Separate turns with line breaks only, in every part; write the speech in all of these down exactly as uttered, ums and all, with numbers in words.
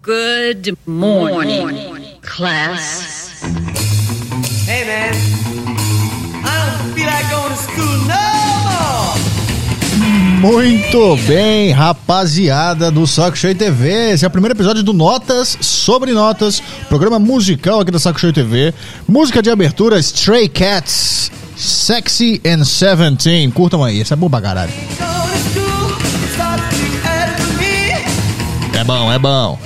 Good morning, class.
Hey man, I don't feel like going to school no more.
Muito bem, rapaziada do Saco Cheio T V. Esse é o primeiro episódio do Notas sobre Notas, programa musical aqui da Saco Cheio T V. Música de abertura, Stray Cats, Sexy and Seventeen. Curtam aí, essa é boa pra caralho. É bom, é bom.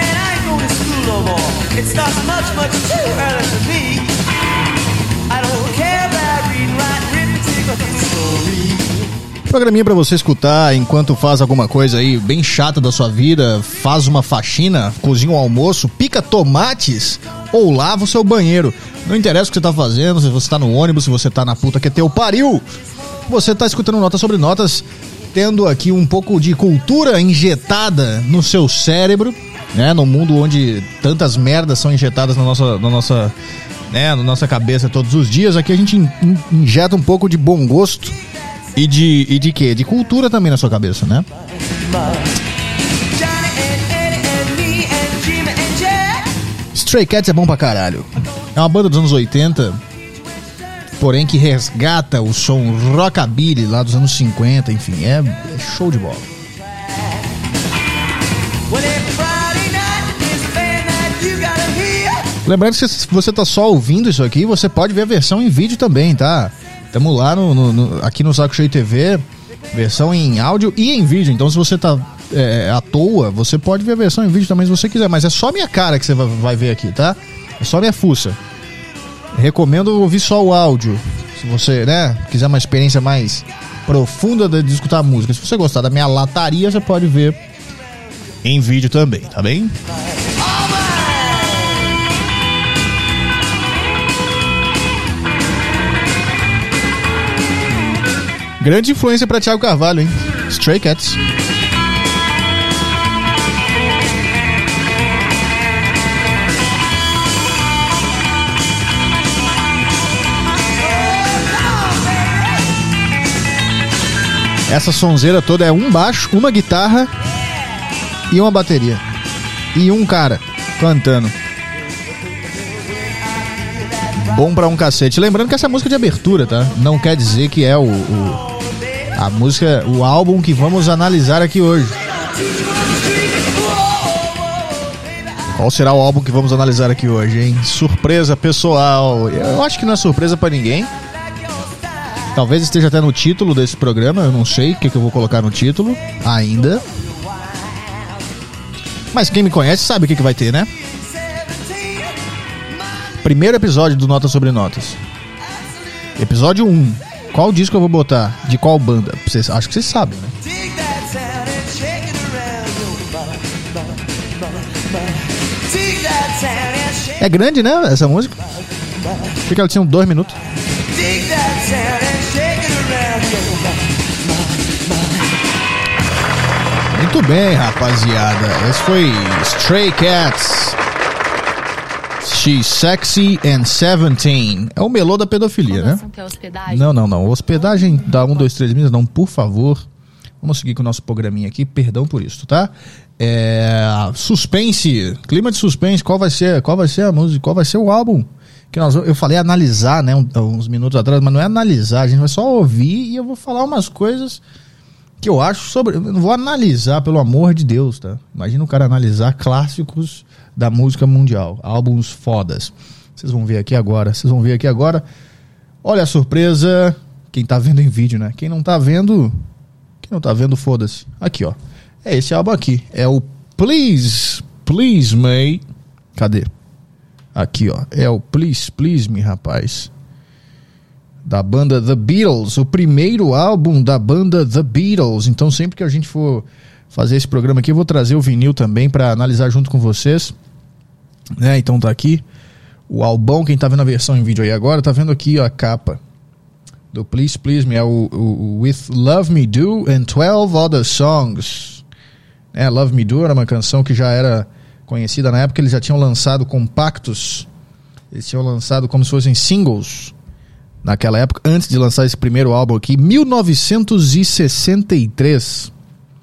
Programinha pra você escutar enquanto faz alguma coisa aí bem chata da sua vida, faz uma faxina, cozinha um almoço, pica tomates ou lava o seu banheiro. Não interessa o que você tá fazendo, se você tá no ônibus, se você tá na puta que teu pariu. Você tá escutando Notas sobre Notas, tendo aqui um pouco de cultura injetada no seu cérebro, né? No mundo onde tantas merdas são injetadas na nossa, na nossa, né? Na nossa cabeça todos os dias. Aqui a gente injeta um pouco de bom gosto. E de, e de quê? De cultura também na sua cabeça, né? Stray Cats é bom pra caralho. É uma banda dos anos oitenta, porém que resgata o som rockabilly lá dos anos cinquenta, enfim, é, é show de bola. Lembrando que se você tá só ouvindo isso aqui, você pode ver a versão em vídeo também, tá? Estamos lá no, no, no, aqui no Saco Cheio T V, versão em áudio e em vídeo. Então se você tá é, à toa, você pode ver a versão em vídeo também se você quiser. Mas é só minha cara que você vai, vai ver aqui, tá? É só minha fuça. Recomendo ouvir só o áudio. Se você, né, quiser uma experiência mais profunda de, de escutar a música. Se você gostar da minha lataria, você pode ver em vídeo também, tá bem? Grande influência pra Thiago Carvalho, hein? Stray Cats. Essa sonzeira toda é um baixo, uma guitarra e uma bateria. E um cara cantando. Bom pra um cacete. Lembrando que essa é música de abertura, tá? Não quer dizer que é o, o a música, o álbum que vamos analisar aqui hoje. Qual será o álbum que vamos analisar aqui hoje, hein? Surpresa pessoal. Eu acho que não é surpresa pra ninguém. Talvez esteja até no título desse programa. Eu não sei o que, que eu vou colocar no título ainda. Mas quem me conhece sabe o que, que vai ter, né? Primeiro episódio do Notas sobre Notas. Episódio um. Qual disco eu vou botar? De qual banda? Vocês, acho que vocês sabem, né? É grande, né? Essa música. Achei que ela tinha dois minutos. Muito bem, rapaziada. Esse foi Stray Cats. She's Sexy and Seventeen. É o melô da pedofilia, né? Não, não, não. Hospedagem da um, dois, três Minas, não, por favor. Vamos seguir com o nosso programinha aqui. Perdão por isso, tá? É... Suspense. Clima de suspense. Qual vai ser, qual vai ser a música? Qual vai ser o álbum? Que nós, eu falei analisar, né? Uns minutos atrás, mas não é analisar. A gente vai só ouvir e eu vou falar umas coisas que eu acho sobre... Eu não vou analisar, pelo amor de Deus, tá? Imagina o cara analisar clássicos da música mundial, álbuns fodas. Vocês vão ver aqui agora, vocês vão ver aqui agora. Olha a surpresa. Quem tá vendo em vídeo, né? Quem não tá vendo, quem não tá vendo, foda-se. Aqui, ó. É esse álbum aqui. É o Please, Please Me. Cadê? Aqui, ó. É o Please, Please Me, rapaz. Da banda The Beatles. O primeiro álbum da banda The Beatles. Então sempre que a gente for fazer esse programa aqui, eu vou trazer o vinil também pra analisar junto com vocês, né? Então tá aqui o albão. Quem tá vendo a versão em vídeo aí agora, tá vendo aqui, ó, a capa do Please Please Me, é o, o, o With Love Me Do and twelve Other Songs, é, Love Me Do era uma canção que já era conhecida na época. Eles já tinham lançado compactos, eles tinham lançado como se fossem singles naquela época, antes de lançar esse primeiro álbum aqui, mil novecentos e sessenta e três.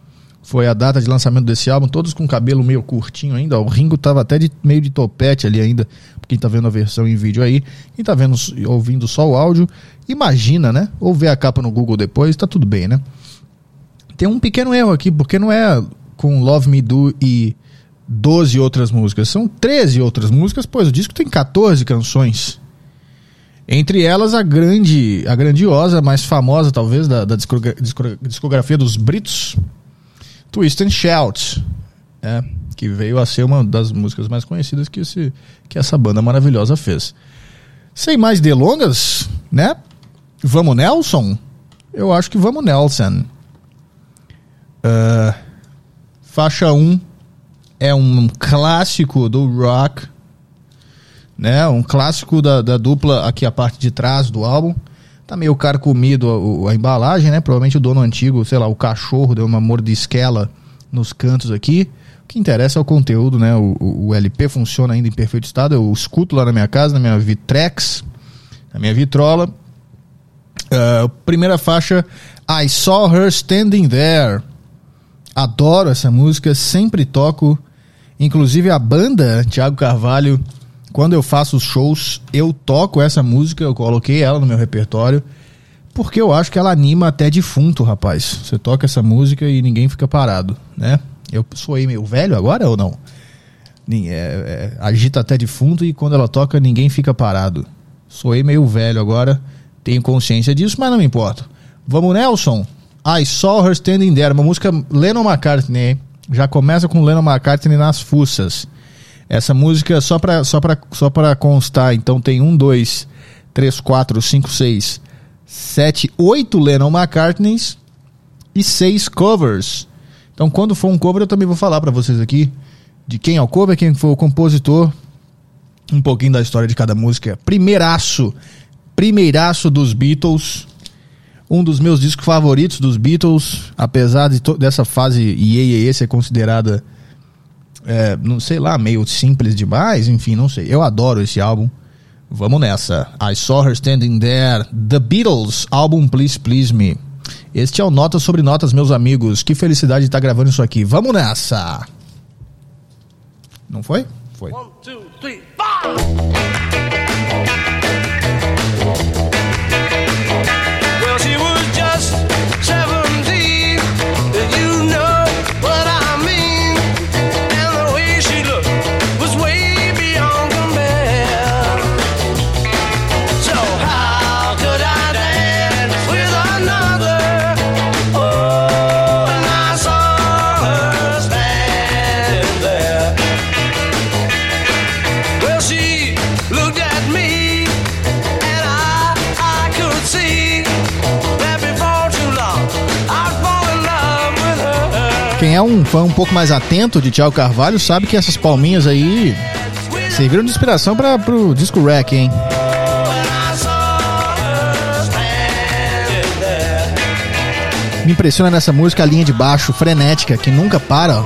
foi a data de lançamento desse álbum, todos com cabelo meio curtinho ainda. O Ringo tava até de, meio de topete ali ainda, quem tá vendo a versão em vídeo aí. Quem tá vendo, ouvindo só o áudio, imagina, né? Ou ver a capa no Google depois, tá tudo bem, né? Tem um pequeno erro aqui, porque não é com Love Me Do e doze outras músicas, são treze outras músicas, pois o disco tem catorze canções. Entre elas a grande, a grandiosa, mais famosa talvez da, da discografia dos Britos, Twist and Shout, né? Que veio a ser uma das músicas mais conhecidas que, esse, que essa banda maravilhosa fez. Sem mais delongas, né? Vamos Nelson? Eu acho que vamos Nelson. Uh, faixa um é um clássico do rock, né? Um clássico da, da dupla, aqui a parte de trás do álbum. Tá meio carcomido a, a embalagem, né? Provavelmente o dono antigo, sei lá, o cachorro deu uma mordisquela nos cantos aqui. O que interessa é o conteúdo, né? O, o, o L P funciona ainda em perfeito estado. Eu escuto lá na minha casa, na minha Vitrex, na minha vitrola. Uh, primeira faixa, I Saw Her Standing There. Adoro essa música, sempre toco. Inclusive a banda Thiago Carvalho, quando eu faço os shows, eu toco essa música, eu coloquei ela no meu repertório, porque eu acho que ela anima até defunto, rapaz. Você toca essa música e ninguém fica parado, né? Eu soei meio velho agora ou não? É, é, agita até defunto e quando ela toca ninguém fica parado. Soei meio velho agora, tenho consciência disso, mas não me importa. Vamos, Nelson? I Saw Her Standing There, uma música Lennon McCartney. Já começa com Lennon McCartney nas fuças. Essa música, só pra, só pra, só pra constar, então tem um, dois, três, quatro, cinco, seis, sete, oito Lennon McCartneys e seis covers. Então quando for um cover eu também vou falar pra vocês aqui de quem é o cover, quem foi o compositor, um pouquinho da história de cada música. Primeiraço, primeiraço dos Beatles, um dos meus discos favoritos dos Beatles, apesar de to- dessa fase Iê Iê Iê ser considerada, é, não sei lá, meio simples demais, enfim, não sei. Eu adoro esse álbum. Vamos nessa. I Saw Her Standing There, The Beatles, álbum Please Please Me. Este é o Notas sobre Notas, meus amigos. Que felicidade de estar gravando isso aqui. Vamos nessa! Não foi? Foi. One, two, three, five! Quem é um fã um pouco mais atento de Thiago Carvalho sabe que essas palminhas aí serviram de inspiração para pro disco Wreck, hein? Me impressiona nessa música a linha de baixo frenética que nunca para.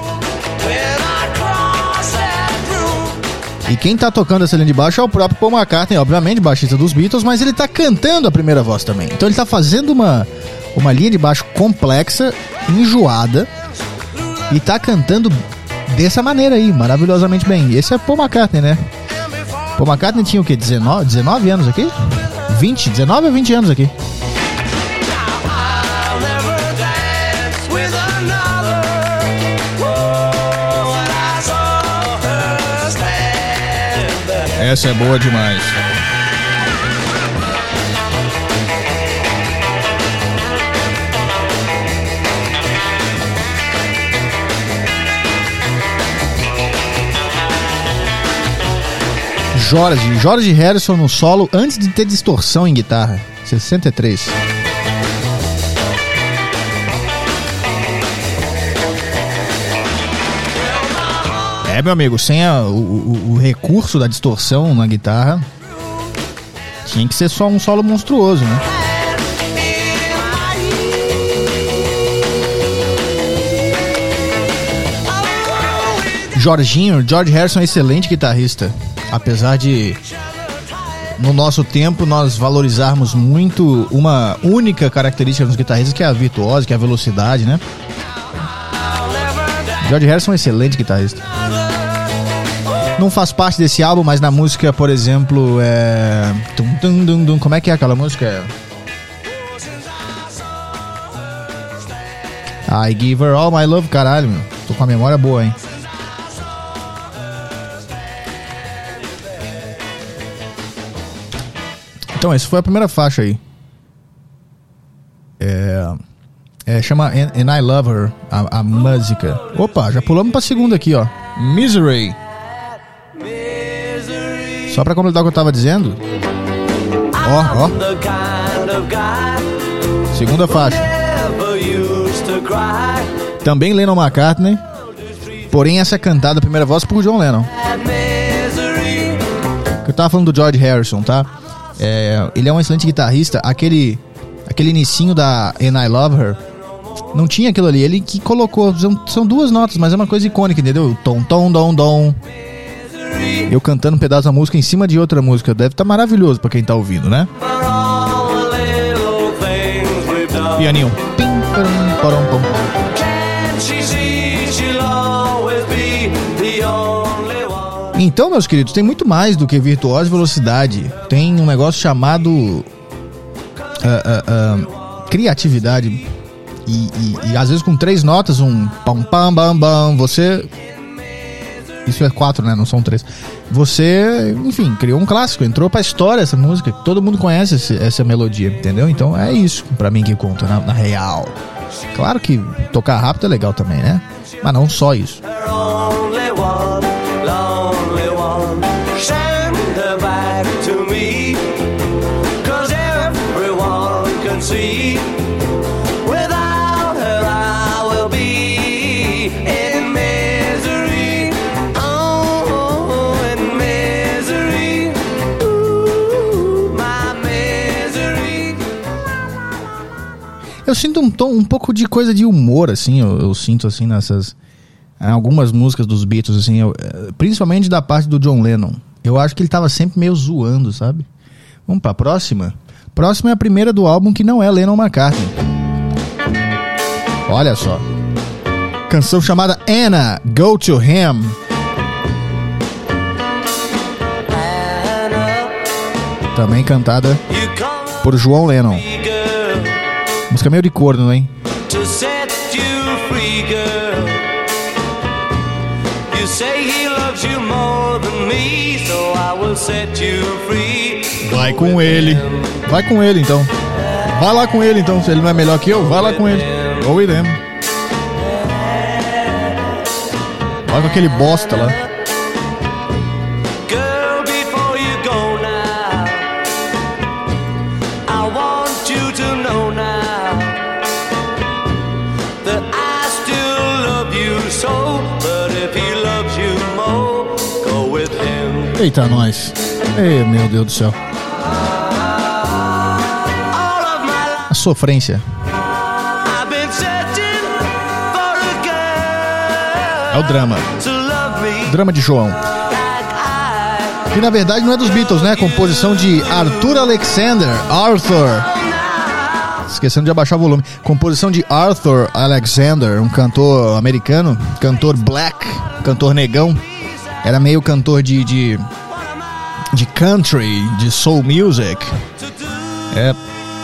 E quem tá tocando essa linha de baixo é o próprio Paul McCartney, obviamente baixista dos Beatles, mas ele tá cantando a primeira voz também. Então ele tá fazendo uma, uma linha de baixo complexa, enjoada, e tá cantando dessa maneira aí, maravilhosamente bem. Esse é Paul McCartney, né? Paul McCartney tinha o quê? dezenove, dezenove anos aqui? vinte, dezenove ou vinte anos aqui? Essa é boa demais. George, George Harrison no solo antes de ter distorção em guitarra. sessenta e três. É, meu amigo, sem a, o, o, o recurso da distorção na guitarra, tinha que ser só um solo monstruoso, né? Jorginho, George Harrison é excelente guitarrista. Apesar de, no nosso tempo, nós valorizarmos muito uma única característica dos guitarristas, que é a virtuose, que é a velocidade, né? George Harrison é um excelente guitarrista. Não faz parte desse álbum, mas na música, por exemplo, é... Tum, tum, tum, tum. Como é que é aquela música? I Give Her All My Love. Caralho, meu. Tô com a memória boa, hein? Então, essa foi a primeira faixa aí. É... é chama And, And I Love Her, a, a música. Opa, já pulamos pra segunda aqui, ó. Misery. Só pra completar o que eu tava dizendo. Ó, ó. Segunda faixa. Também Lennon McCartney. Porém essa é cantada, a primeira voz, por John Lennon. Eu tava falando do George Harrison, tá? É, ele é um excelente guitarrista. Aquele Aquele inicinho da And I Love Her não tinha aquilo ali. Ele que colocou, são, são duas notas, mas é uma coisa icônica, entendeu? Tom, tom, dom, dom. Eu cantando um pedaço da música em cima de outra música. Deve estar maravilhoso pra quem tá ouvindo, né? Pianinho. Pim, parum, parum, pum. Então, meus queridos, tem muito mais do que virtuose e velocidade. Tem um negócio chamado uh, uh, uh, criatividade. E, e, e às vezes com três notas, um pam pam bam bam, você... Isso é quatro, né? Não são três. Você, enfim, criou um clássico. Entrou pra história essa música. Todo mundo conhece esse, essa melodia, entendeu? Então é isso pra mim que conta, na, na real. Claro que tocar rápido é legal também, né? Mas não só isso. Eu sinto um tom, um pouco de coisa de humor, assim, eu, eu sinto, assim, nessas... Algumas músicas dos Beatles, assim, eu, principalmente da parte do John Lennon. Eu acho que ele tava sempre meio zoando, sabe? Vamos pra próxima? Próxima é a primeira do álbum que não é Lennon McCartney. Olha só. Canção chamada Anna, Go to Him. Também cantada por João Lennon. Música meio de corno, hein? Vai com ele. Vai com ele, então. Vai lá com ele, então. Se ele não é melhor que eu, vai lá com ele. Go with him. Vai com aquele bosta lá. Eita, nós. Ei, meu Deus do céu. A sofrência. É o drama. Drama de João. Que na verdade não é dos Beatles, né? Composição de Arthur Alexander. Arthur. Esquecendo de abaixar o volume. Composição de Arthur Alexander, um cantor americano. Cantor black. Cantor negão. Era meio cantor de, de, de country, de soul music. É.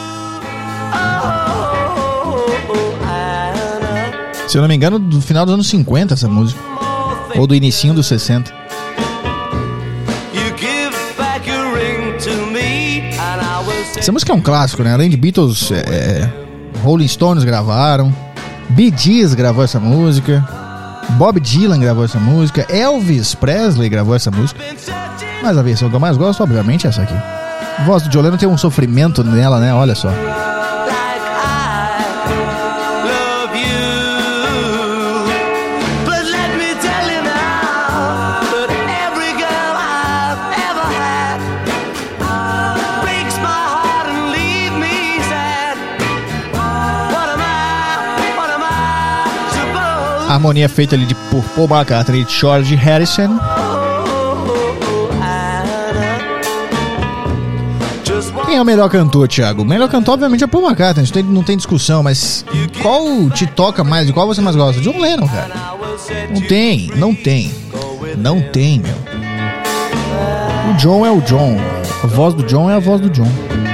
Se eu não me engano, do final dos anos cinquenta essa música. Ou do inicinho dos sessenta. Essa música é um clássico, né? Além de Beatles, é, Rolling Stones gravaram. Bee Gees gravou essa música. Bob Dylan gravou essa música, Elvis Presley gravou essa música, mas a versão que eu mais gosto, obviamente, é essa aqui. A voz do John Lennon tem um sofrimento nela, né? Olha só. A harmonia é feita ali de, por Paul McCartney e George Harrison. Quem é o melhor cantor, Thiago? O melhor cantor, obviamente, é Paul McCartney, não tem, não tem discussão, mas qual te toca mais? De qual você mais gosta? John Lennon, cara. Não tem, não tem. Não tem, meu. O John é o John. A voz do John é a voz do John.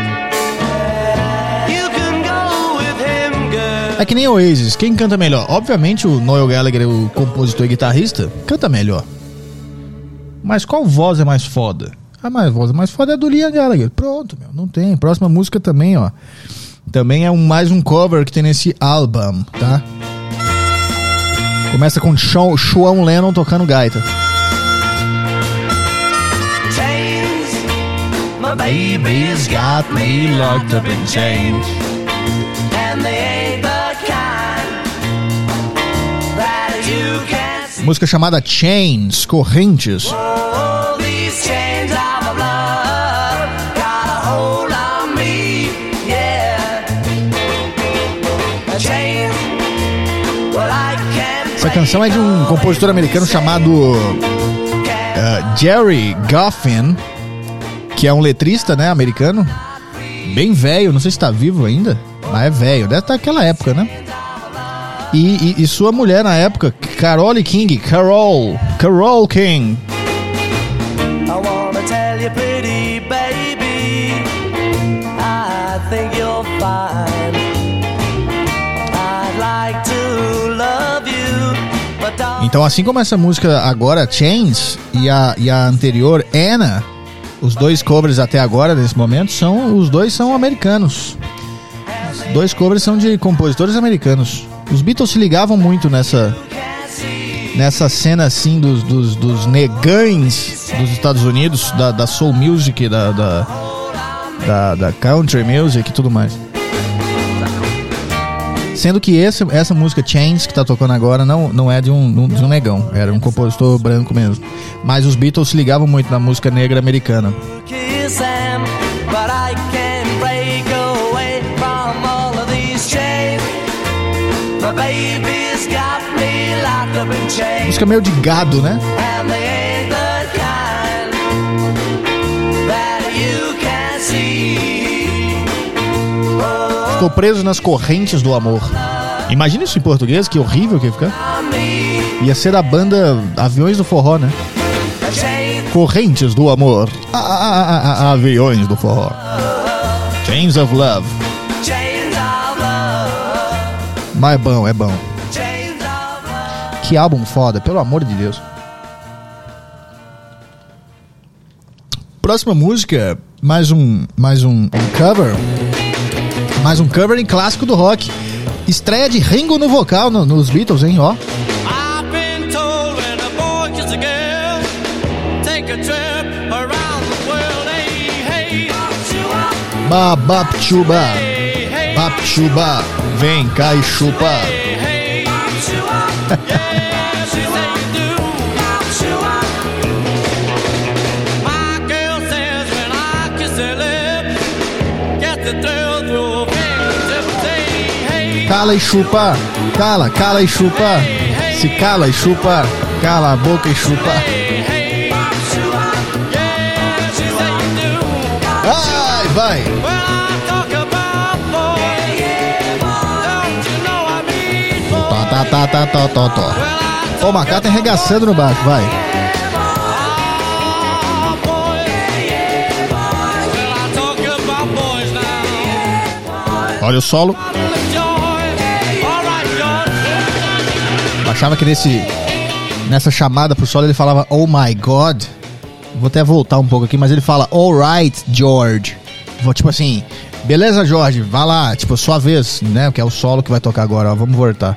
É que nem o Oasis. Quem canta melhor? Obviamente o Noel Gallagher, o compositor e guitarrista, canta melhor. Mas qual voz é mais foda? A mais voz mais foda é a do Liam Gallagher. Pronto, meu. Não tem. Próxima música também, ó. Também é um, mais um cover que tem nesse álbum, tá? Começa com Sean, Sean Lennon tocando gaita. My baby's got me locked up in chains, and they ain't the kind that you can see. Música chamada Chains, Correntes. Oh, these chains of love got a hold on me, yeah. Chains, well, I can't. Essa canção é de um compositor americano chamado uh, Jerry Goffin, que é um letrista, né, americano, bem velho, não sei se tá vivo ainda, mas é velho, deve estar naquela época, né? E, e, e sua mulher na época, Carole King, Carole, Carole King. I wanna tell you, pretty baby, I think you're fine. I'd like to love you, but don't... Então, assim como essa música agora, Chains, e a, e a anterior, Anna, os dois covers até agora, nesse momento, são os dois são americanos. Os dois covers são de compositores americanos. Os Beatles se ligavam muito nessa nessa cena assim dos, dos, dos negães dos Estados Unidos, da, da soul music, da, da, da, da country music e tudo mais. Sendo que esse, essa música Chains, que tá tocando agora, não, não é de um, de um negão, era um compositor branco mesmo. Mas os Beatles se ligavam muito na música negra americana. Música meio de gado, né? Ficou preso nas correntes do amor. Imagina isso em português, que horrível que ia ficar. Ia ser a banda Aviões do Forró, né? Correntes do amor. Ah, ah, ah, ah, aviões do forró. Chains of Love. Mas é bom, é bom. Que álbum foda, pelo amor de Deus. Próxima música, mais um, mais um, um cover. Mais um cover em clássico do rock. Estreia de Ringo no vocal no, nos Beatles, hein, ó. Babapchuba, Bapchuba, vem cá e chupa. Cala e chupa, cala, cala e chupa. Se cala e chupa, cala a boca e chupa. Ai, vai. Tá, tá, tá, tá, tá, tá. Ó, o Macaco arregaçando no baixo, vai. Olha o solo. Achava que nesse nessa chamada pro solo ele falava oh my god. Vou até voltar um pouco aqui, mas ele fala alright George. Vou tipo assim, beleza George, vai lá, tipo sua vez, né? Que é o solo que vai tocar agora, ó. Vamos voltar.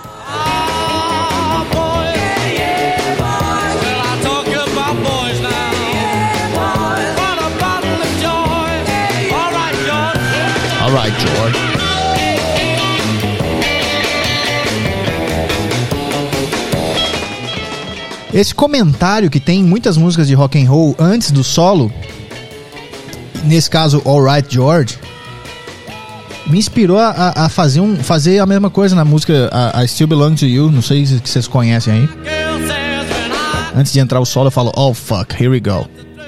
Alright George. Esse comentário que tem em muitas músicas de rock and roll antes do solo, nesse caso Alright George, me inspirou a, a fazer, um, fazer a mesma coisa na música I Still Belong to You. Não sei se vocês conhecem aí. Antes de entrar o solo eu falo oh fuck, here we go.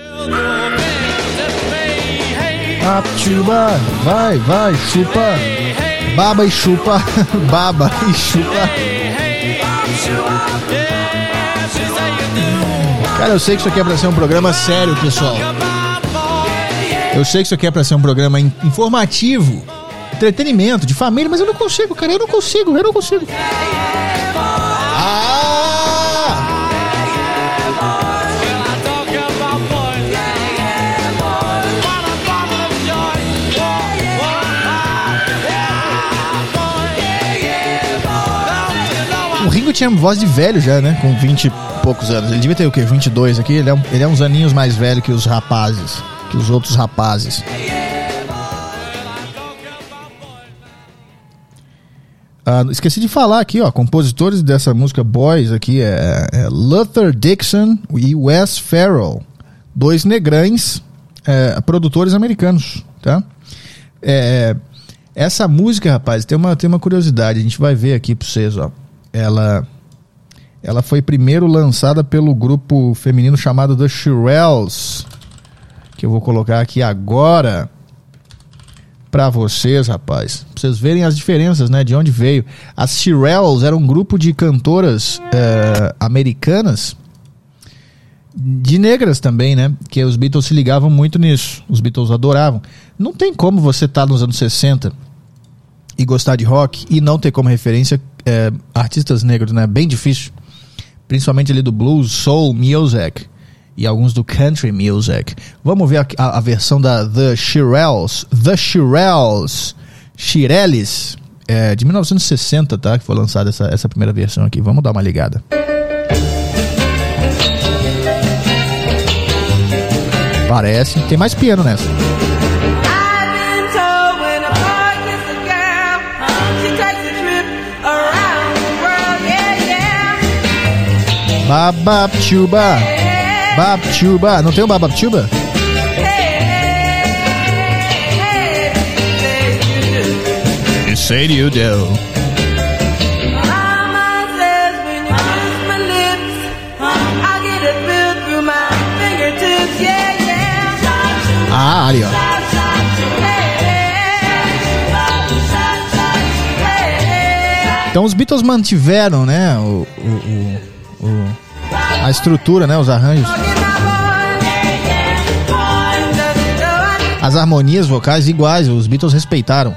Chupa, vai, vai, chupa. Baba e chupa. Baba e chupa. Cara, eu sei que isso aqui é pra ser um programa sério, pessoal. Eu sei que isso aqui é pra ser um programa informativo, entretenimento, de família, mas eu não consigo, cara, eu não consigo, eu não consigo. Ah! O Ringo tinha voz de velho já, né? Com vinte e poucos anos. Ele devia ter o quê? vinte e dois aqui? Ele é, um, ele é uns aninhos mais velho que os rapazes. Que os outros rapazes. Ah, esqueci de falar aqui, ó. Compositores dessa música Boys aqui é, é Luther Dixon e Wes Farrell. Dois negrães é, produtores americanos, tá? É, essa música, rapaz, tem uma, tem uma curiosidade. A gente vai ver aqui pra vocês, ó. Ela, ela foi primeiro lançada pelo grupo feminino chamado The Shirelles, que eu vou colocar aqui agora pra vocês, rapaz, pra vocês verem as diferenças, né, de onde veio. As Shirelles eram um grupo de cantoras uh, americanas, de negras também, né, que os Beatles se ligavam muito nisso, os Beatles adoravam. Não tem como você estar tá nos anos sessenta e gostar de rock e não ter como referência é, artistas negros, né? Bem difícil. Principalmente ali do blues, soul music e alguns do country music. Vamos ver a, a, a versão da The Shirelles. The Shirelles. Shirelles. É, de mil novecentos e sessenta, tá? Que foi lançada essa, essa primeira versão aqui. Vamos dar uma ligada. Parece. Tem mais piano nessa. Babab Chuba. Bab Chuba. Não tem um Babab Chuba? You say you do. Ah, ali, ó. Então os Beatles mantiveram, né, o... o, o... a estrutura, né, os arranjos, as harmonias vocais iguais, os Beatles respeitaram.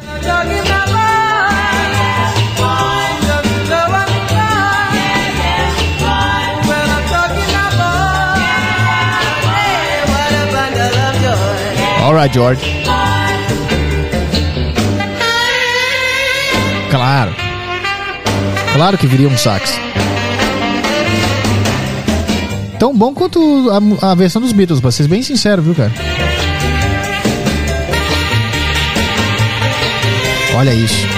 Alright, George. Claro. Claro que viria um sax. Tão bom quanto a, a versão dos Beatles, pra ser bem sincero, viu, cara? Olha isso.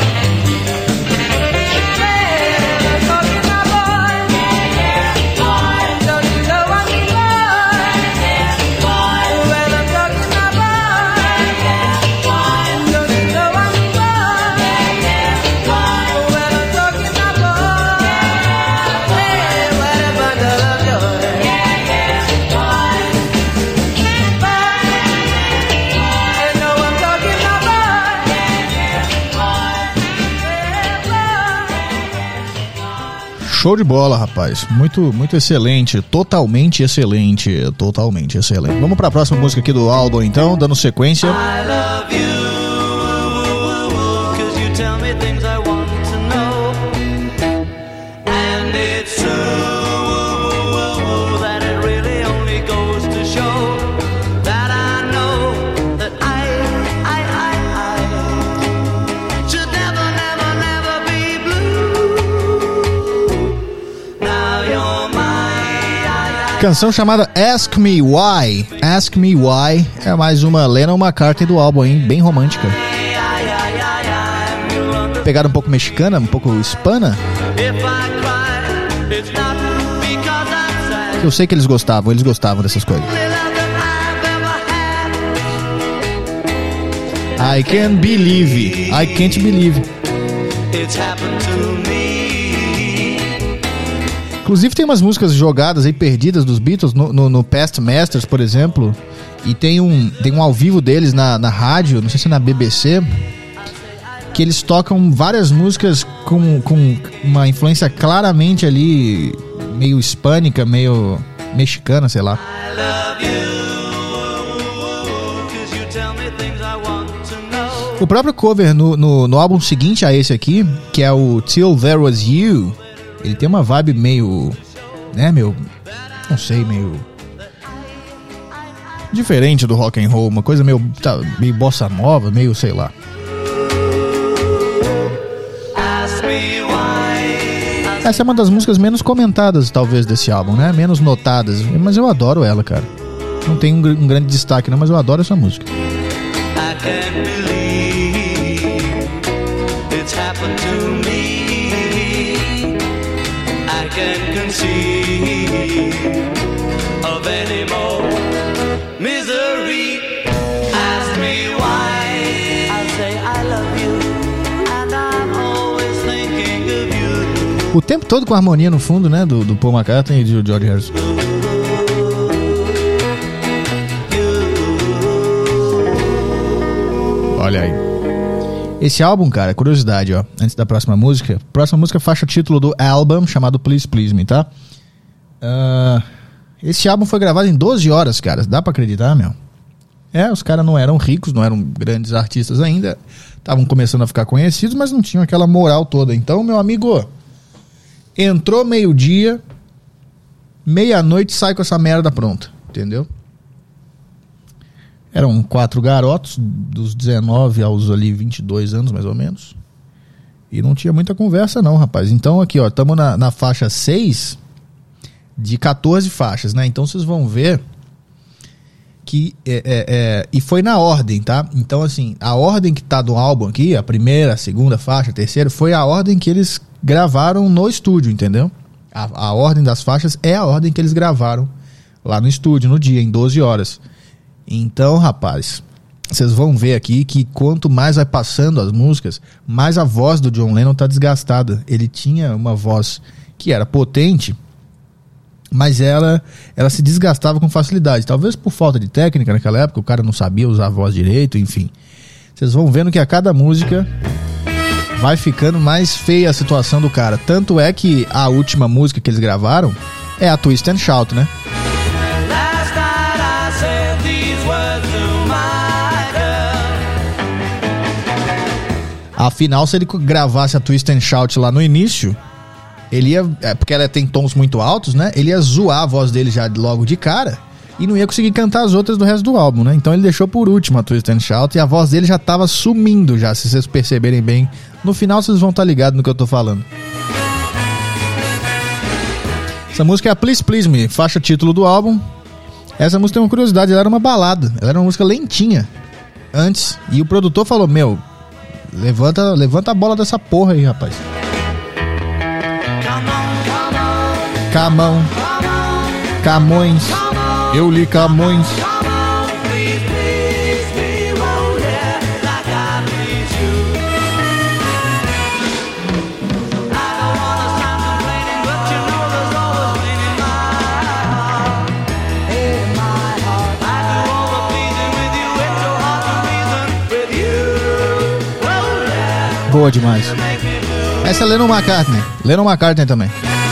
Show de bola, rapaz. Muito, muito excelente. Totalmente excelente. Totalmente excelente. Vamos para a próxima música aqui do álbum, então, dando sequência. I love you, cause you tell me things I want to know. And it's true that it really only goes to show that I know that I, I, I, I should never, never, never be blue. Canção chamada Ask Me Why. Ask Me Why é mais uma Lennon McCartney do álbum, hein? Bem romântica. Pegada um pouco mexicana, um pouco hispana. Eu sei que eles gostavam, eles gostavam dessas coisas. I can't believe, I can't believe. It's happened to me. Inclusive tem umas músicas jogadas aí, perdidas dos Beatles no, no, no Past Masters, por exemplo. E tem um, tem um ao vivo deles na, na rádio, não sei se é na B B C. que eles tocam várias músicas com, com uma influência claramente ali, meio hispânica, meio mexicana, sei lá. O próprio cover no, no, no álbum seguinte a esse aqui, que é o Till There Was You, ele tem uma vibe meio, né, meio, não sei, meio diferente do rock and roll, uma coisa meio, tá, meio bossa nova, meio, sei lá. Essa é uma das músicas menos comentadas, talvez, desse álbum, né? Menos notadas, mas eu adoro ela, cara. Não tem um, um grande destaque, não, mas eu adoro essa música.
I can't believe it's happened to me. I can't conceive of any more misery. Ask me why. I say I love you, and I'm always thinking of you.
O tempo todo com a harmonia no fundo, né? Do, do Paul McCartney e do George Harrison. Olha aí. Esse álbum, cara, curiosidade, ó. Antes da próxima música. Próxima música, faixa título do álbum, chamado Please Please Me, tá? Uh, esse álbum foi gravado em doze horas, cara. Dá pra acreditar, meu? É, os caras não eram ricos, não eram grandes artistas ainda. Estavam começando a ficar conhecidos, mas não tinham aquela moral toda. Então, meu amigo, entrou meio-dia, meia-noite, sai com essa merda pronta. Entendeu? Eram quatro garotos, dos dezenove aos ali vinte e dois anos, mais ou menos. E não tinha muita conversa não, rapaz. Então aqui, ó, estamos na, na faixa seis de quatorze faixas, né? Então vocês vão ver que... É, é, é, e foi na ordem, tá? Então assim, a ordem que tá do álbum aqui, a primeira, a segunda faixa, a terceira, foi a ordem que eles gravaram no estúdio, entendeu? A, a ordem das faixas é a ordem que eles gravaram lá no estúdio, no dia, em doze horas. Então, rapaz, vocês vão ver aqui que quanto mais vai passando as músicas, mais a voz do John Lennon tá desgastada. Ele tinha uma voz que era potente, mas ela, ela se desgastava com facilidade. Talvez por falta de técnica naquela época, o cara não sabia usar a voz direito, enfim. Vocês vão vendo que a cada música vai ficando mais feia a situação do cara. Tanto é que a última música que eles gravaram é a Twist and Shout, né? Afinal, se ele gravasse a Twist and Shout lá no início, ele ia, é, porque ela tem tons muito altos, né? Ele ia zoar a voz dele já logo de cara e não ia conseguir cantar as outras do resto do álbum, né? Então ele deixou por último a Twist and Shout e a voz dele já tava sumindo já, se vocês perceberem bem. No final vocês vão estar ligados no que eu tô falando. Essa música é a Please Please Me, faixa título do álbum. Essa música tem uma curiosidade, ela era uma balada, ela era uma música lentinha antes, e o produtor falou, meu, levanta, levanta a bola dessa porra aí, rapaz. Camão, Camões, eu li Camões. Boa demais. Essa é Lennon McCartney. Lennon McCartney também.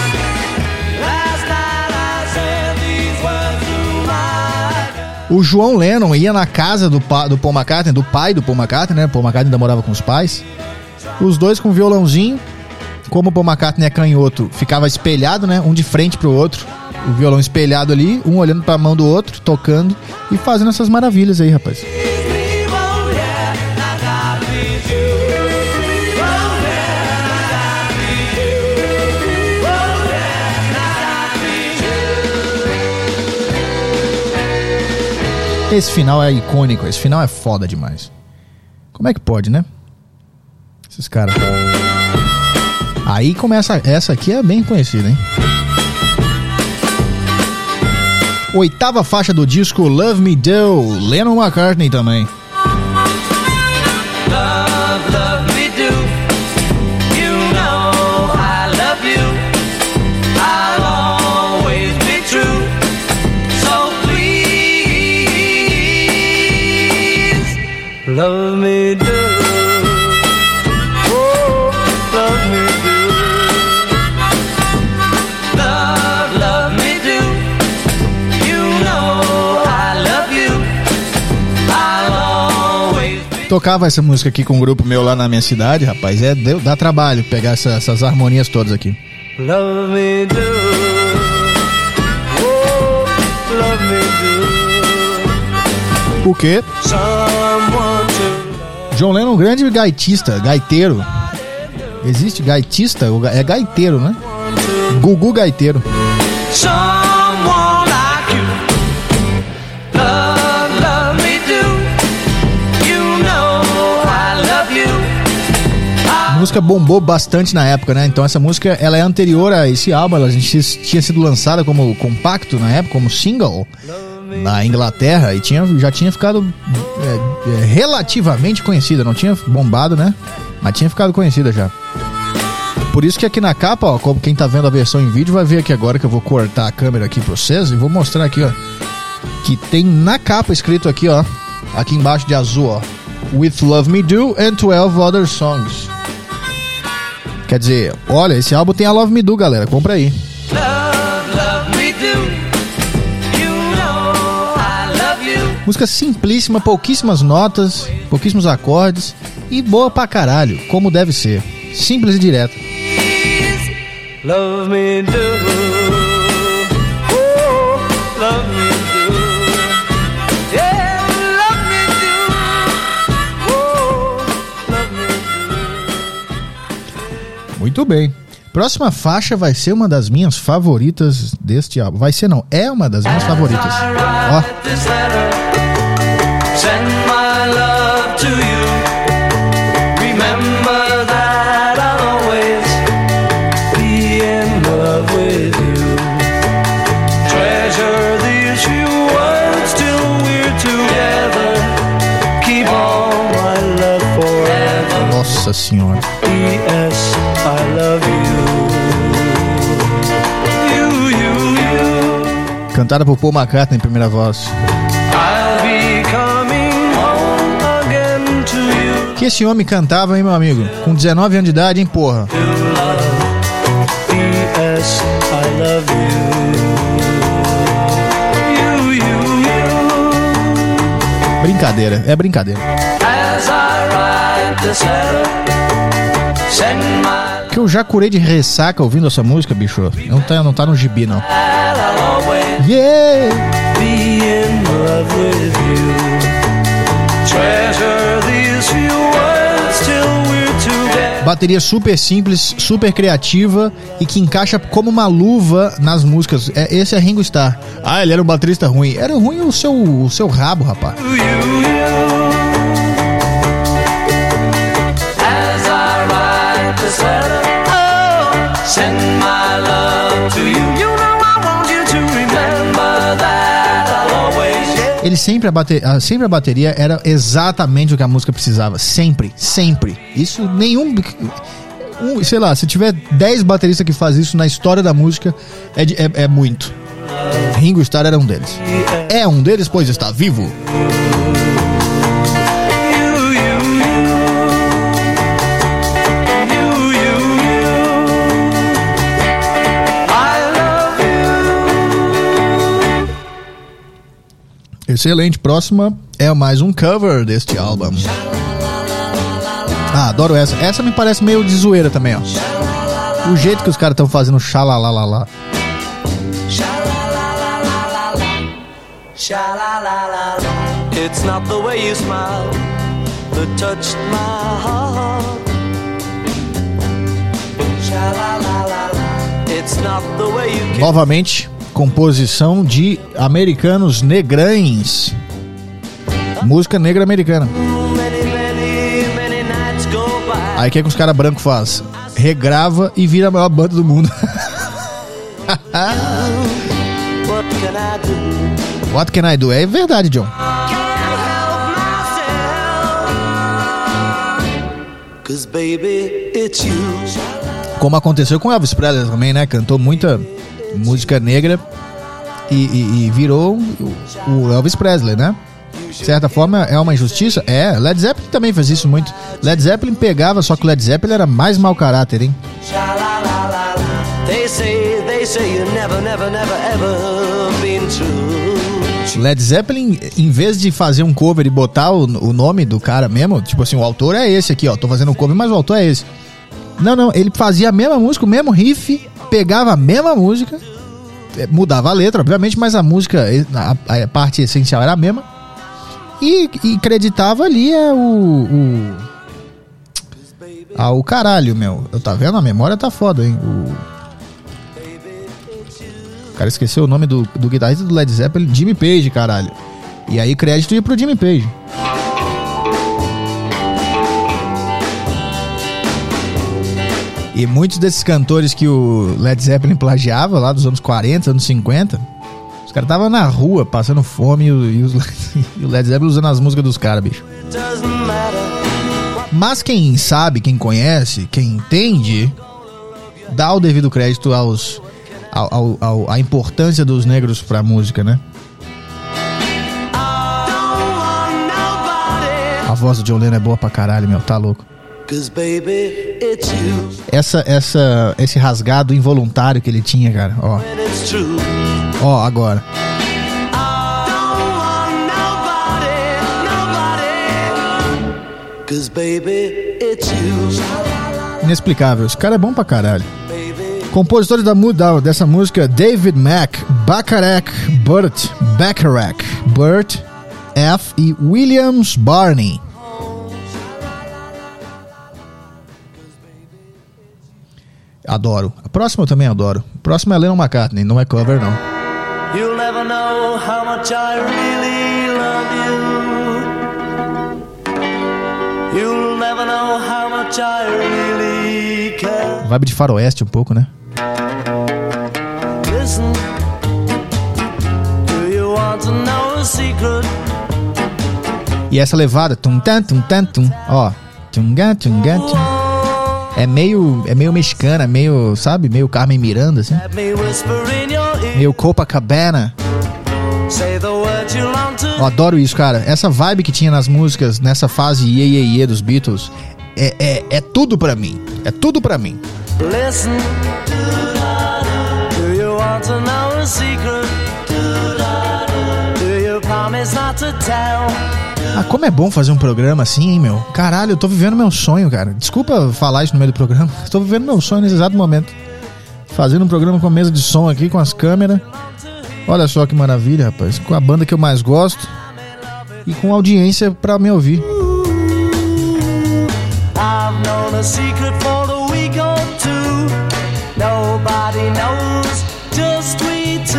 O João Lennon ia na casa do, pa, do Paul McCartney, do pai do Paul McCartney, né? Paul McCartney ainda morava com os pais. Os dois com violãozinho. Como o Paul McCartney é canhoto, ficava espelhado, né? Um de frente pro outro. O violão espelhado ali, um olhando pra mão do outro, tocando e fazendo essas maravilhas aí, rapaz. Esse final é icônico, esse final é foda demais. Como é que pode, né? Esses caras. Aí começa. Essa aqui é bem conhecida, hein? Oitava faixa do disco Love Me Do, Lennon McCartney também.
Love, love me do. You know I love you. I'll always be true. So please, love me do.
tocava essa música aqui com um grupo meu lá na minha cidade, rapaz. É, deu, dá trabalho pegar essa, essas harmonias todas aqui.
Love me do, oh, love me do.
O quê?
Someone to
John Lennon, grande gaitista, gaiteiro. Existe gaitista? É gaiteiro, né? Gugu gaiteiro.
someone like you. Love, love me do. You know I love you.
A música bombou bastante na época, né? Então essa música, ela é anterior a esse álbum. Ela tinha sido lançada como compacto na época, como single na Inglaterra, e tinha, já tinha ficado é, é, relativamente conhecida. Não tinha bombado, né? Mas tinha ficado conhecida já. Por isso que aqui na capa, ó, como quem tá vendo a versão em vídeo vai ver aqui agora que eu vou cortar a câmera aqui pra vocês e vou mostrar aqui, ó, que tem na capa escrito aqui, ó, aqui embaixo de azul, ó, With Love Me Do and twelve Other Songs. Quer dizer, olha, esse álbum tem a Love Me Do, galera, compra aí.
Love, love me do. You know I love you.
Música simplíssima, pouquíssimas notas, pouquíssimos acordes e boa pra caralho, como deve ser. Simples e direto.
Love me do. Oh, love me do. Yeah, love me do. Oh, love me do.
Muito bem. Próxima faixa vai ser uma das minhas favoritas deste álbum. Vai ser não, é uma das minhas favoritas. Ó.
This letter, send my love to you. Remember that I'll always be in love with you. Treasure these few words till we're together. Keep all my love forever.
Nossa senhora.
P S I love you. You, you, you.
Cantada por Paul McCartney em primeira voz.
I'll be coming home again to you.
Que esse homem cantava, hein, meu amigo? Com dezenove anos de idade, hein, porra?
P S I love you. You, you, you.
Brincadeira, é brincadeira.
As I write this letter, send my
Que eu já curei de ressaca ouvindo essa música, bicho. Não tá, não tá no gibi, não.
that I'll always
Yeah!
be in love with you. Treasure these few words till we're together.
Bateria super simples, super criativa e que encaixa como uma luva nas músicas. É, esse é Ringo Starr. Ah, ele era um baterista ruim. Era ruim o seu, o seu rabo, rapaz.
You, you. As I write this letter, oh, send my love to you. You know I want you to remember that I'll always.
Ele sempre a, bate, a- sempre a bateria era exatamente o que a música precisava. Sempre, sempre. Isso nenhum... um, sei lá, se tiver dez bateristas que fazem isso na história da música, é, de- é, é muito. Ringo Starr era um deles. É um deles, pois está vivo.
You, you, you. You, you, you. I love you.
Excelente. Próxima é mais um cover deste álbum. Ah, adoro essa. Essa me parece meio de zoeira também, ó. O jeito que os caras estão fazendo xalalalala.
Sha-la-la-la-la. It's not the way you smile that touched my heart. Sha-la-la-la-la. It's not the way you kiss.
Novamente, composição de americanos negrães. Música negra americana.
Many, many, many nights go by.
Aí o que, é que os caras brancos fazem? Regrava e vira a maior banda do mundo.
What can I do?
What can I do? É verdade, John.
Can't help myself. 'Cause baby, it's you.
Como aconteceu com Elvis Presley também, né? Cantou muita música negra e, e- e virou o- o Elvis Presley, né? De certa forma é uma injustiça. É, Led Zeppelin também fez isso muito. Led Zeppelin pegava, só que o Led Zeppelin era mais mau caráter, hein?
Sha-la-la-la-la. They say, they say you never, never, never, ever been true.
isso. Led Zeppelin, em vez de fazer um cover e botar o, o nome do cara mesmo, tipo assim, o autor é esse aqui, ó, tô fazendo um cover, mas o autor é esse. Não, não, ele fazia a mesma música, o mesmo riff, pegava a mesma música, mudava a letra, obviamente, mas a música, a, a parte essencial era a mesma, e, e creditava ali é, o... o ah, o caralho, meu. Eu tá vendo? A memória tá foda, hein? O... O cara esqueceu o nome do, do guitarrista do Led Zeppelin, Jimmy Page, caralho. E aí crédito ia pro Jimmy Page. E muitos desses cantores que o Led Zeppelin plagiava lá dos anos quarenta, anos cinquenta, os caras estavam na rua passando fome e, e, os, e o Led Zeppelin usando as músicas dos caras, bicho. Mas quem sabe, quem conhece, quem entende, dá o devido crédito aos... Ao, ao, ao, a importância dos negros pra música, né? A voz do John Lennon é boa pra caralho, meu, tá louco. Essa, essa, esse rasgado involuntário que ele tinha, cara, ó. Ó, agora. Inexplicável, esse cara é bom pra caralho. Compositores da, da, dessa música: David Mack, Bacharach, Burt Bacharach, Burt F. e Williams Barney. Adoro. A próxima eu também adoro. A próxima é Lennon McCartney, não é cover não. You'll never know how much I really love you. You'll never know how much I really care. Vibe de faroeste um pouco, né? Listen, do you want to know a secret? E essa levada, tum tan tum tan tum, ó, tum gan tum gan tum. É meio, é meio mexicana, meio, sabe, meio Carmen Miranda assim. Meio Copacabana. Eu adoro isso, cara. Essa vibe que tinha nas músicas nessa fase Ye Ye Ye dos Beatles é, é, é tudo pra mim. É tudo pra mim. Listen, do you want to know a secret? Do you promise not to tell? Ah, como é bom fazer um programa assim, hein, meu? Caralho, eu tô vivendo meu sonho, cara. Desculpa falar isso no meio do programa. Eu tô vivendo meu sonho nesse exato momento. Fazendo um programa com a mesa de som aqui, com as câmeras. Olha só que maravilha, rapaz. Com a banda que eu mais gosto e com audiência pra me ouvir. I've known a secret for a week or two. Nobody knows, just we two.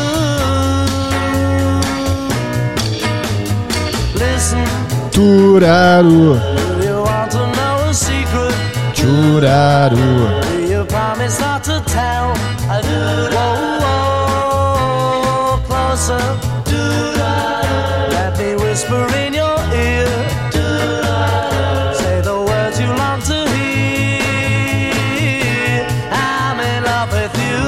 Listen. Turaru. Do you want to know a secret? Turaru. Do you promise not to tell? I do. Whoa, whoa, closer. Turaru. Let me whisper in your ear. Turaru. Say the words you long to hear. I'm in love with you.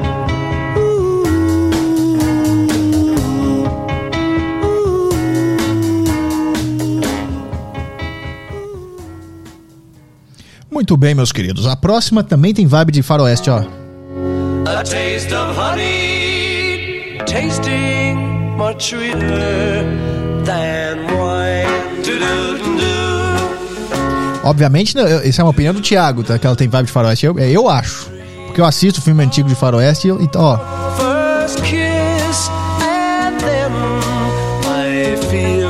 Muito bem, meus queridos. A próxima também tem vibe de faroeste, ó. A taste of honey, tasting much sweeter than wine. Obviamente, essa é uma opinião do Thiago, tá? Que ela tem vibe de faroeste. Eu, eu acho. Porque eu assisto filme antigo de faroeste e, eu, ó. First kiss and then I feel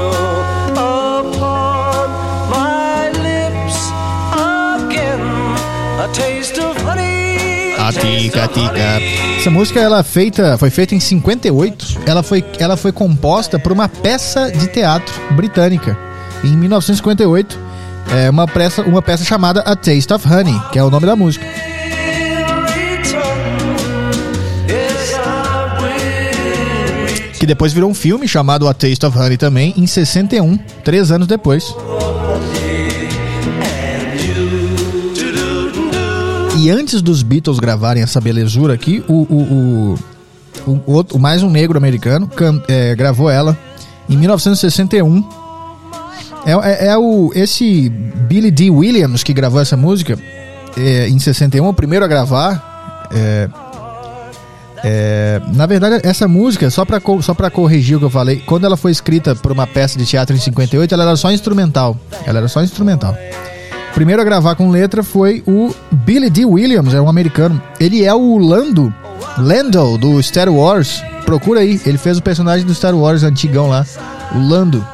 upon my lips again a taste of honey. A tica, tica. Essa música ela é feita, foi feita em cinquenta e oito. Ela foi, ela foi composta por uma peça de teatro britânica em mil novecentos e cinquenta e oito. É uma peça, uma peça chamada A Taste of Honey, que é o nome da música. Que depois virou um filme chamado A Taste of Honey também, em sessenta e um, três anos depois. E antes dos Beatles gravarem essa belezura aqui, o, o, o, o, outro, mais um negro americano can, é, gravou ela em mil novecentos e sessenta e um. É, é, é o, esse Billy Dee Williams que gravou essa música é, em sessenta e um, o primeiro a gravar. É, É, na verdade, essa música, só pra, só pra corrigir o que eu falei, quando ela foi escrita por uma peça de teatro em cinquenta e oito, ela era só instrumental. Ela era só instrumental. O primeiro a gravar com letra foi o Billy Dee Williams, é um americano. Ele é o Lando, Lando do Star Wars. Procura aí, ele fez o personagem do Star Wars antigão lá, o Lando.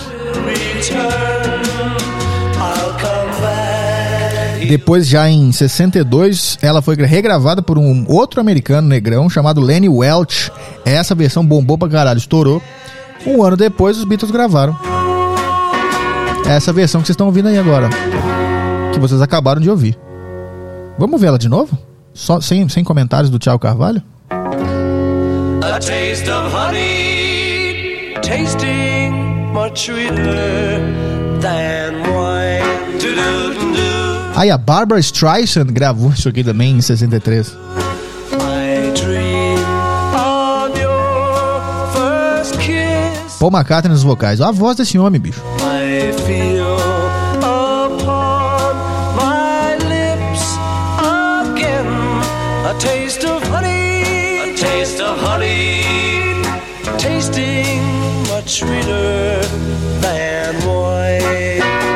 Depois, já em sessenta e dois, ela foi regravada por um outro americano negrão chamado Lenny Welch. Essa versão bombou pra caralho, estourou. Um ano depois, os Beatles gravaram essa versão que vocês estão ouvindo aí agora, que vocês acabaram de ouvir. Vamos ver ela de novo? Só, sem, sem comentários do Thiago Carvalho?
A taste of honey, tasting much sweeter than wine.
Aí a Barbra Streisand gravou isso aqui também em sessenta e três. Paul McCartney nos vocais. Olha a voz desse homem, bicho.
I feel upon my lips again a taste of honey, a taste of honey, tasting much sweeter than wine.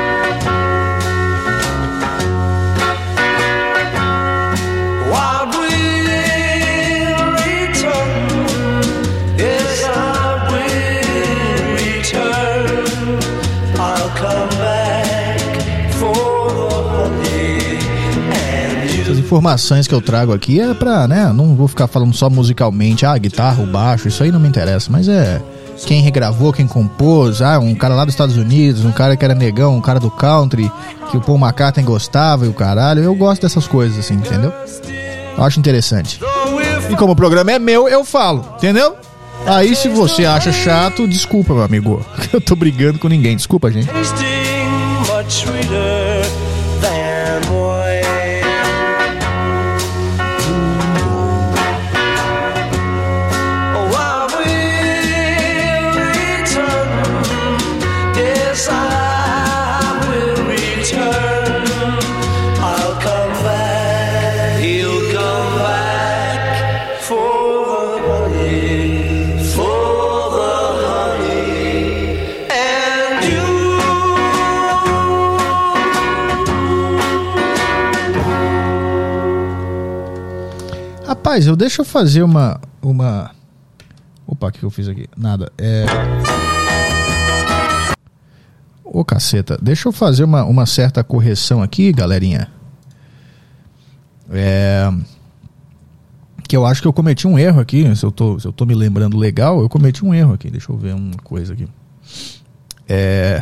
Informações que eu trago aqui é pra, né, não vou ficar falando só musicalmente, ah, guitarra, o baixo, isso aí não me interessa, mas é quem regravou, quem compôs, ah, um cara lá dos Estados Unidos, um cara que era negão, um cara do country, que o Paul McCartney gostava e o caralho, eu gosto dessas coisas assim, entendeu? Eu acho interessante. E como o programa é meu, eu falo, entendeu? Aí se você acha chato, desculpa, meu amigo, eu tô brigando com ninguém, desculpa, gente. Rapaz, eu deixa eu fazer uma uma opa, o que eu fiz aqui? Nada, é ô caceta, deixa eu fazer uma, uma certa correção aqui, galerinha. É que eu acho que eu cometi um erro aqui, se eu tô, se eu tô me lembrando legal, eu cometi um erro aqui, deixa eu ver uma coisa aqui. É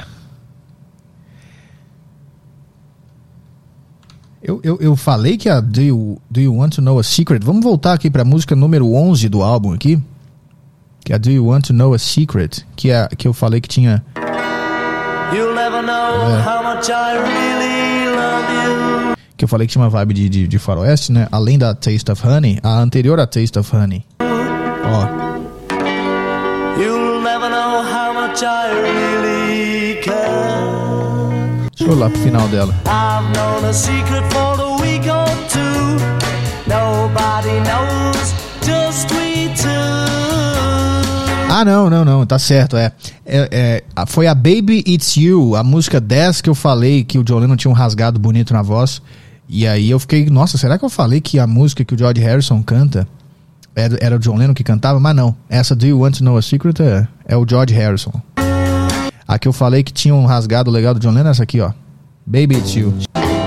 Eu, eu, eu falei que a Do you, Do you Want to Know a Secret? Vamos voltar aqui pra música número onze do álbum aqui. Que é a Do You Want to Know a Secret? Que, é, que eu falei que tinha...
You'll never know
é,
how much I really love you.
Que eu falei que tinha uma vibe de, de, de faroeste, né? Além da Taste of Honey, a anterior a Taste of Honey. Ó.
You'll never know how much I really care.
Deixa eu ir lá pro final dela.
I've known a secret for a week or two. Nobody knows, just we two.
Ah, não, não, não, tá certo, é, é, é. Foi a Baby It's You, a música dez que eu falei que o John Lennon tinha um rasgado bonito na voz. E aí eu fiquei, nossa, será que eu falei que a música que o George Harrison canta era, era o John Lennon que cantava? Mas não, essa Do You Want to Know a Secret é, é o George Harrison. A que eu falei que tinha um rasgado legal do John Lennon é essa aqui, ó. Baby It's You.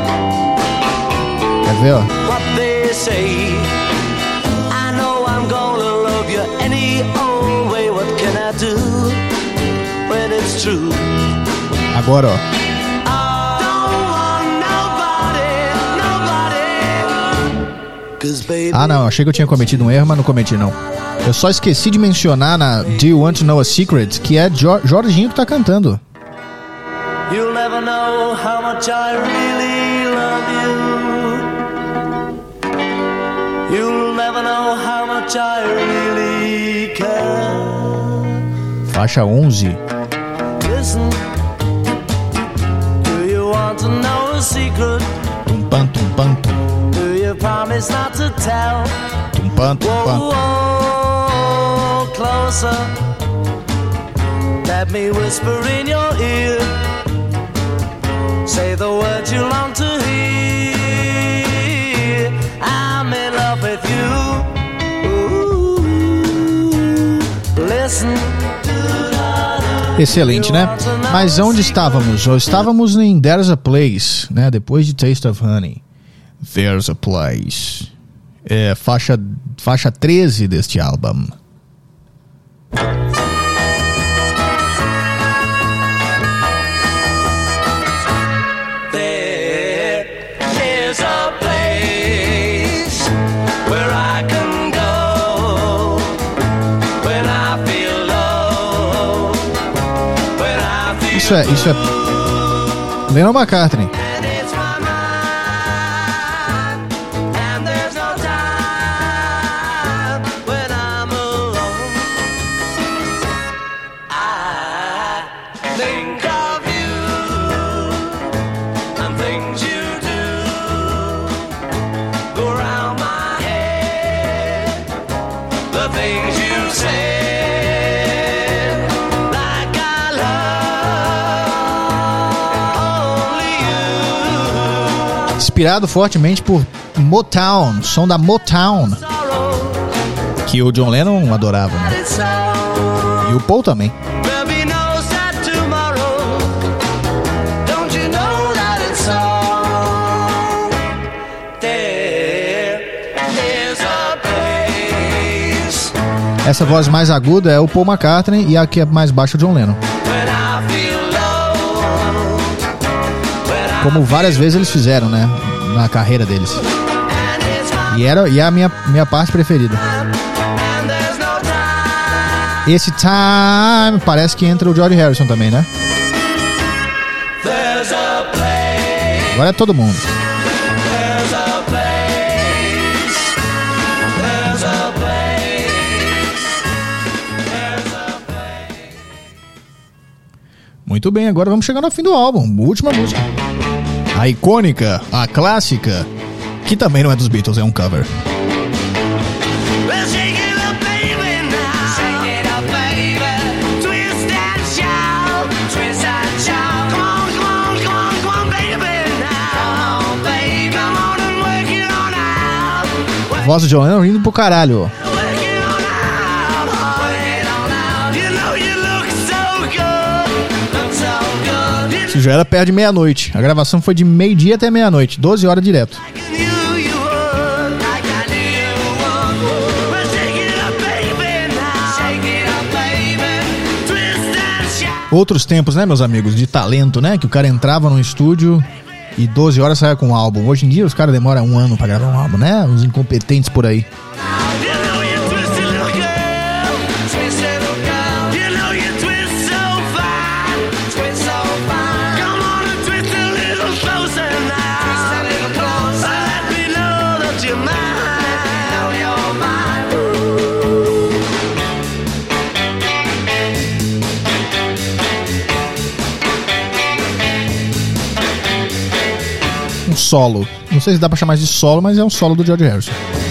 Quer ver, ó?
What they say, I know I'm gonna love you any old way. What can I do when it's true?
Agora, ó.
I don't want nobody, nobody. 'Cause baby,
Ah, não, achei que eu tinha cometido um erro, mas não cometi, não. Eu só esqueci de mencionar na Do You Want to Know a Secret que é jo- Jorginho que tá cantando.
you'll never know how much I really love you. You'll never know how much I really care.
Faixa onze.
Listen, do you want to know a secret?
Tum, pam, tum, pam, tum.
Do you promise promise not to tell.
Tumpan, tumpan.
Whoa, whoa, closer. Let me whisper in your ear. Say the words you long to hear. I'm in love with you. Ooh, listen.
Excelente, né? Mas onde estávamos? Estávamos em There's a Place, né? Depois de Taste of Honey. There's a Place. É, faixa, faixa treze deste álbum. Isso é, isso é Lennon McCartney. Inspirado fortemente por Motown, som da Motown, que o John Lennon adorava, né? E o Paul também. Essa voz mais aguda é o Paul McCartney e a que é mais baixa o John Lennon. Como várias vezes eles fizeram, né? Na carreira deles. E, era, e é a minha, minha parte preferida. Esse Time parece que entra o George Harrison também, né? Agora é todo mundo. Muito bem, agora vamos chegando ao fim do álbum. Última música. A icônica, a clássica, que também não é dos Beatles, é um cover. Voz do John Lennon rindo pro caralho. Isso já era perto de meia-noite. A gravação foi de meio-dia até meia-noite, doze horas direto. Outros tempos, né, meus amigos, de talento, né? Que o cara entrava no estúdio e doze horas saia com um álbum. Hoje em dia os caras demoram um ano pra gravar um álbum, né? Os incompetentes por aí. Solo. Não sei se dá pra chamar de solo, mas é um solo do George Harrison.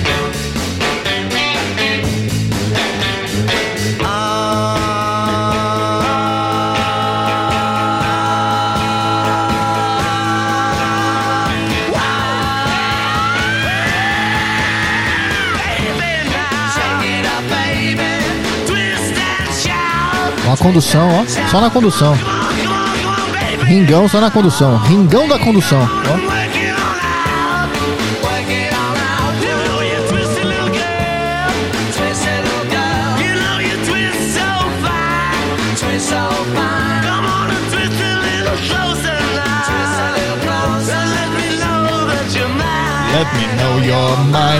Uma condução, ó. Só na condução. Ringão só na condução. Ringão da condução, ó. Let me know you're mine.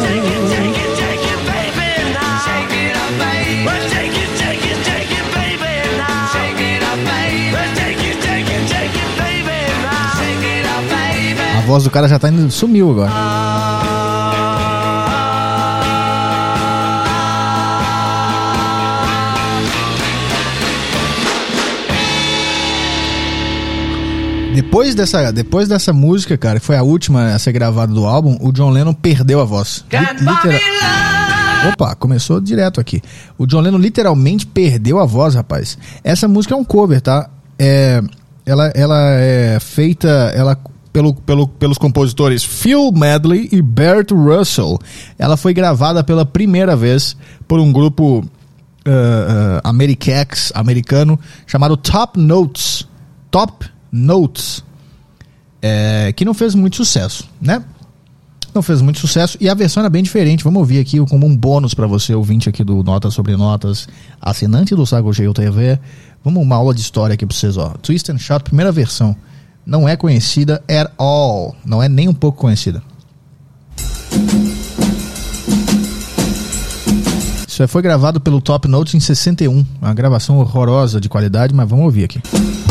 A voz do cara já tá indo, sumiu agora. Depois dessa, depois dessa música, cara, que foi a última a ser gravada do álbum, o John Lennon perdeu a voz. Literal... Opa, começou direto aqui. O John Lennon literalmente perdeu a voz, rapaz. Essa música é um cover, tá? É, ela, ela é feita ela, pelo, pelo, pelos compositores Phil Medley e Bert Russell. Ela foi gravada pela primeira vez por um grupo uh, uh, Americax, americano, chamado Top Notes. Top Notes. É, que não fez muito sucesso, né? Não fez muito sucesso e a versão era bem diferente. Vamos ouvir aqui como um bônus para você, ouvinte aqui do Notas sobre Notas, assinante do Sago Cheio T V. Vamos uma aula de história aqui para vocês, ó. Twist and Shout, primeira versão. Não é conhecida at all. Não é nem um pouco conhecida. Isso foi gravado pelo Top Notes em sessenta e um. Uma gravação horrorosa de qualidade, mas vamos ouvir aqui.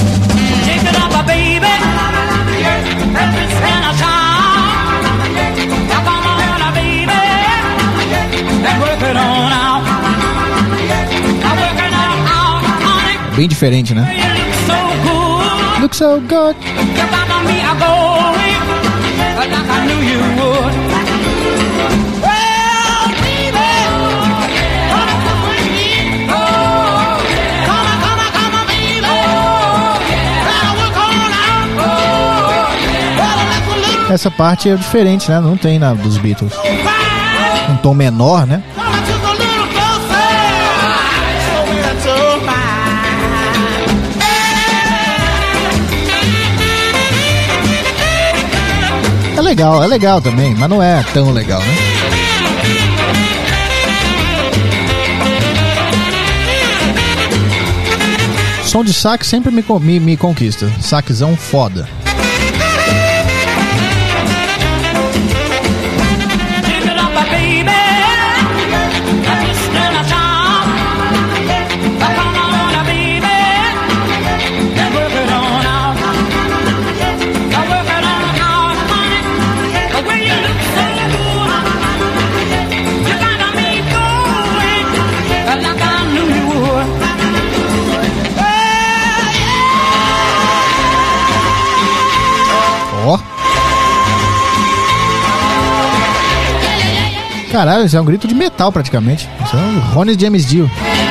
Bem diferente, né? Look so good. Essa parte é diferente, né? Não tem na dos Beatles. Um tom menor, né? É legal, é legal também, mas não é tão legal, né? Som de sax sempre me, me, me conquista. Saxão foda. Caralho, isso é um grito de metal praticamente. Isso é o Ronnie James Dio.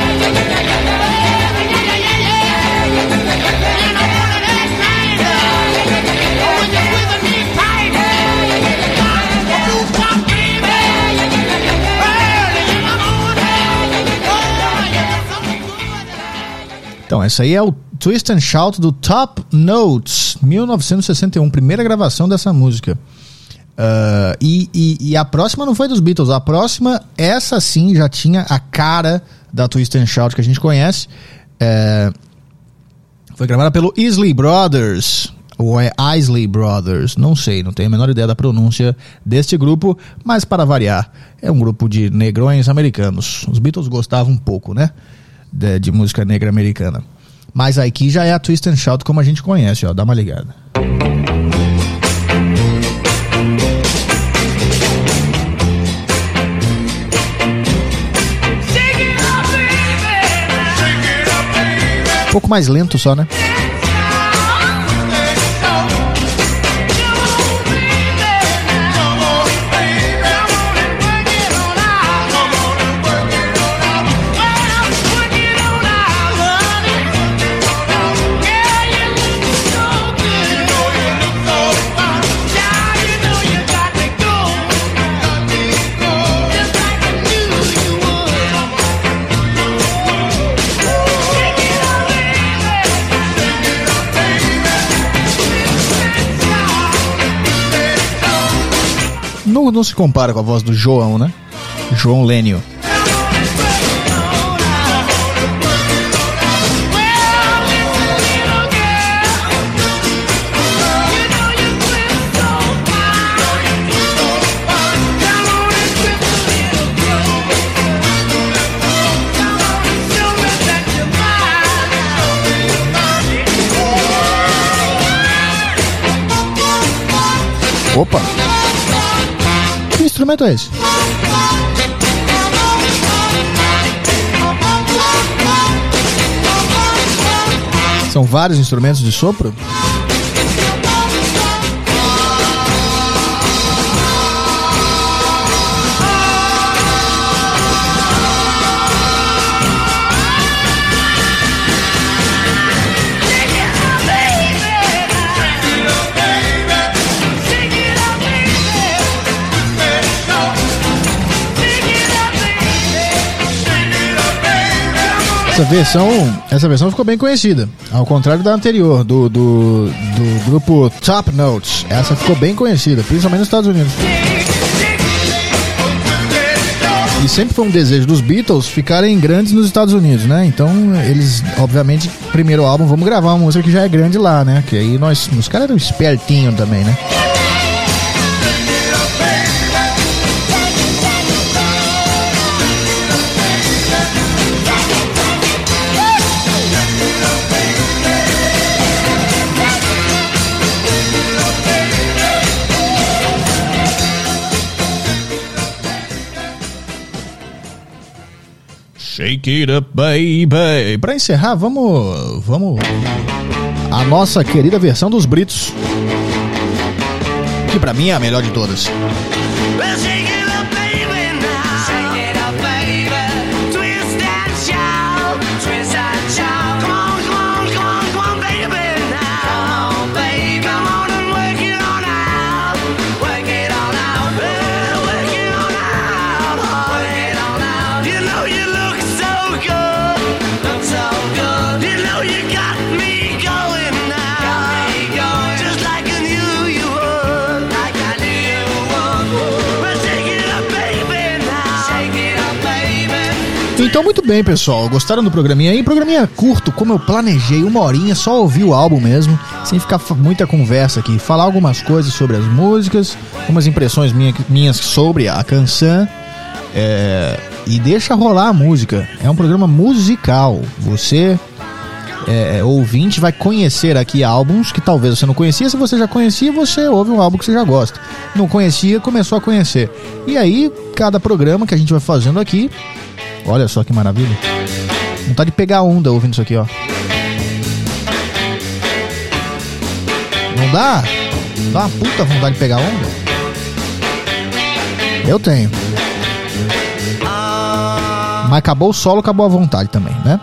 Então, essa aí é o Twist and Shout do Top Notes, mil novecentos e sessenta e um, primeira gravação dessa música. Uh, e, e, e a próxima não foi dos Beatles, a próxima, essa sim já tinha a cara da Twist and Shout que a gente conhece. É, foi gravada pelo Isley Brothers, ou é Isley Brothers, não sei, não tenho a menor ideia da pronúncia deste grupo, mas para variar, é um grupo de negrões americanos. Os Beatles gostavam um pouco, né, de, de música negra americana. Mas aqui já é a Twist and Shout como a gente conhece, ó, dá uma ligada. Um pouco mais lento só, né? Não, não se compara com a voz do João, né? João Lênio. Opa! Que instrumento é esse? São vários instrumentos de sopro? Essa versão, essa versão ficou bem conhecida, ao contrário da anterior, do, do, do grupo Top Notes. Essa ficou bem conhecida, principalmente nos Estados Unidos. E sempre foi um desejo dos Beatles ficarem grandes nos Estados Unidos, né? Então eles, obviamente, primeiro álbum, vamos gravar uma música que já é grande lá, né? Que aí nós, os caras eram espertinhos também, né? Shake it up, baby. Pra encerrar, vamos, vamos a nossa querida versão dos Britos, que pra mim é a melhor de todas. Então, muito bem, pessoal. Gostaram do programinha aí? Programinha curto, como eu planejei, uma horinha, só ouvir o álbum mesmo, sem ficar muita conversa aqui. Falar algumas coisas sobre as músicas, algumas impressões minha, minhas sobre a canção. É, e deixa rolar a música. É um programa musical. Você, é, ouvinte, vai conhecer aqui álbuns que talvez você não conhecia. Se você já conhecia, você ouve um álbum que você já gosta. Não conhecia, começou a conhecer. E aí, cada programa que a gente vai fazendo aqui, olha só que maravilha. Vontade de pegar onda ouvindo isso aqui, ó. Não dá? Dá uma puta vontade de pegar onda? Eu tenho. Mas acabou o solo, acabou a vontade também, né?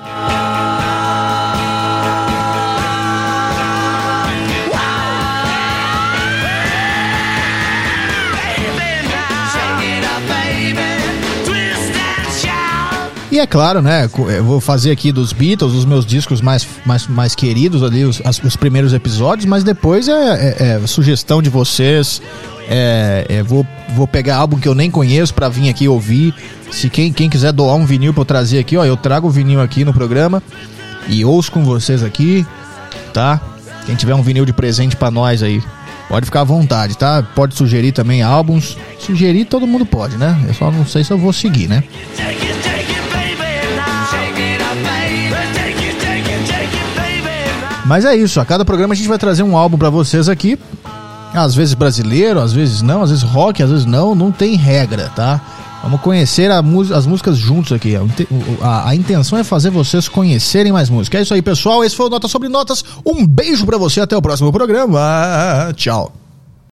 E é claro, né, eu vou fazer aqui dos Beatles, os meus discos mais, mais, mais queridos ali, os, os primeiros episódios, mas depois é, é, é sugestão de vocês, é, é, vou, vou pegar álbum que eu nem conheço pra vir aqui ouvir. Se quem, quem quiser doar um vinil pra eu trazer aqui, ó, eu trago o vinil aqui no programa e ouço com vocês aqui, tá? Quem tiver um vinil de presente pra nós aí, pode ficar à vontade, tá? Pode sugerir também álbuns, sugerir todo mundo pode, né? Eu só não sei se eu vou seguir, né? Mas é isso, a cada programa a gente vai trazer um álbum pra vocês aqui. Às vezes brasileiro, às vezes não, às vezes rock, às vezes não, não tem regra, tá? Vamos conhecer a, as músicas juntos aqui. A, a, a intenção é fazer vocês conhecerem mais música. É isso aí, pessoal, esse foi o Notas sobre Notas. Um beijo pra você, até o próximo programa. Tchau.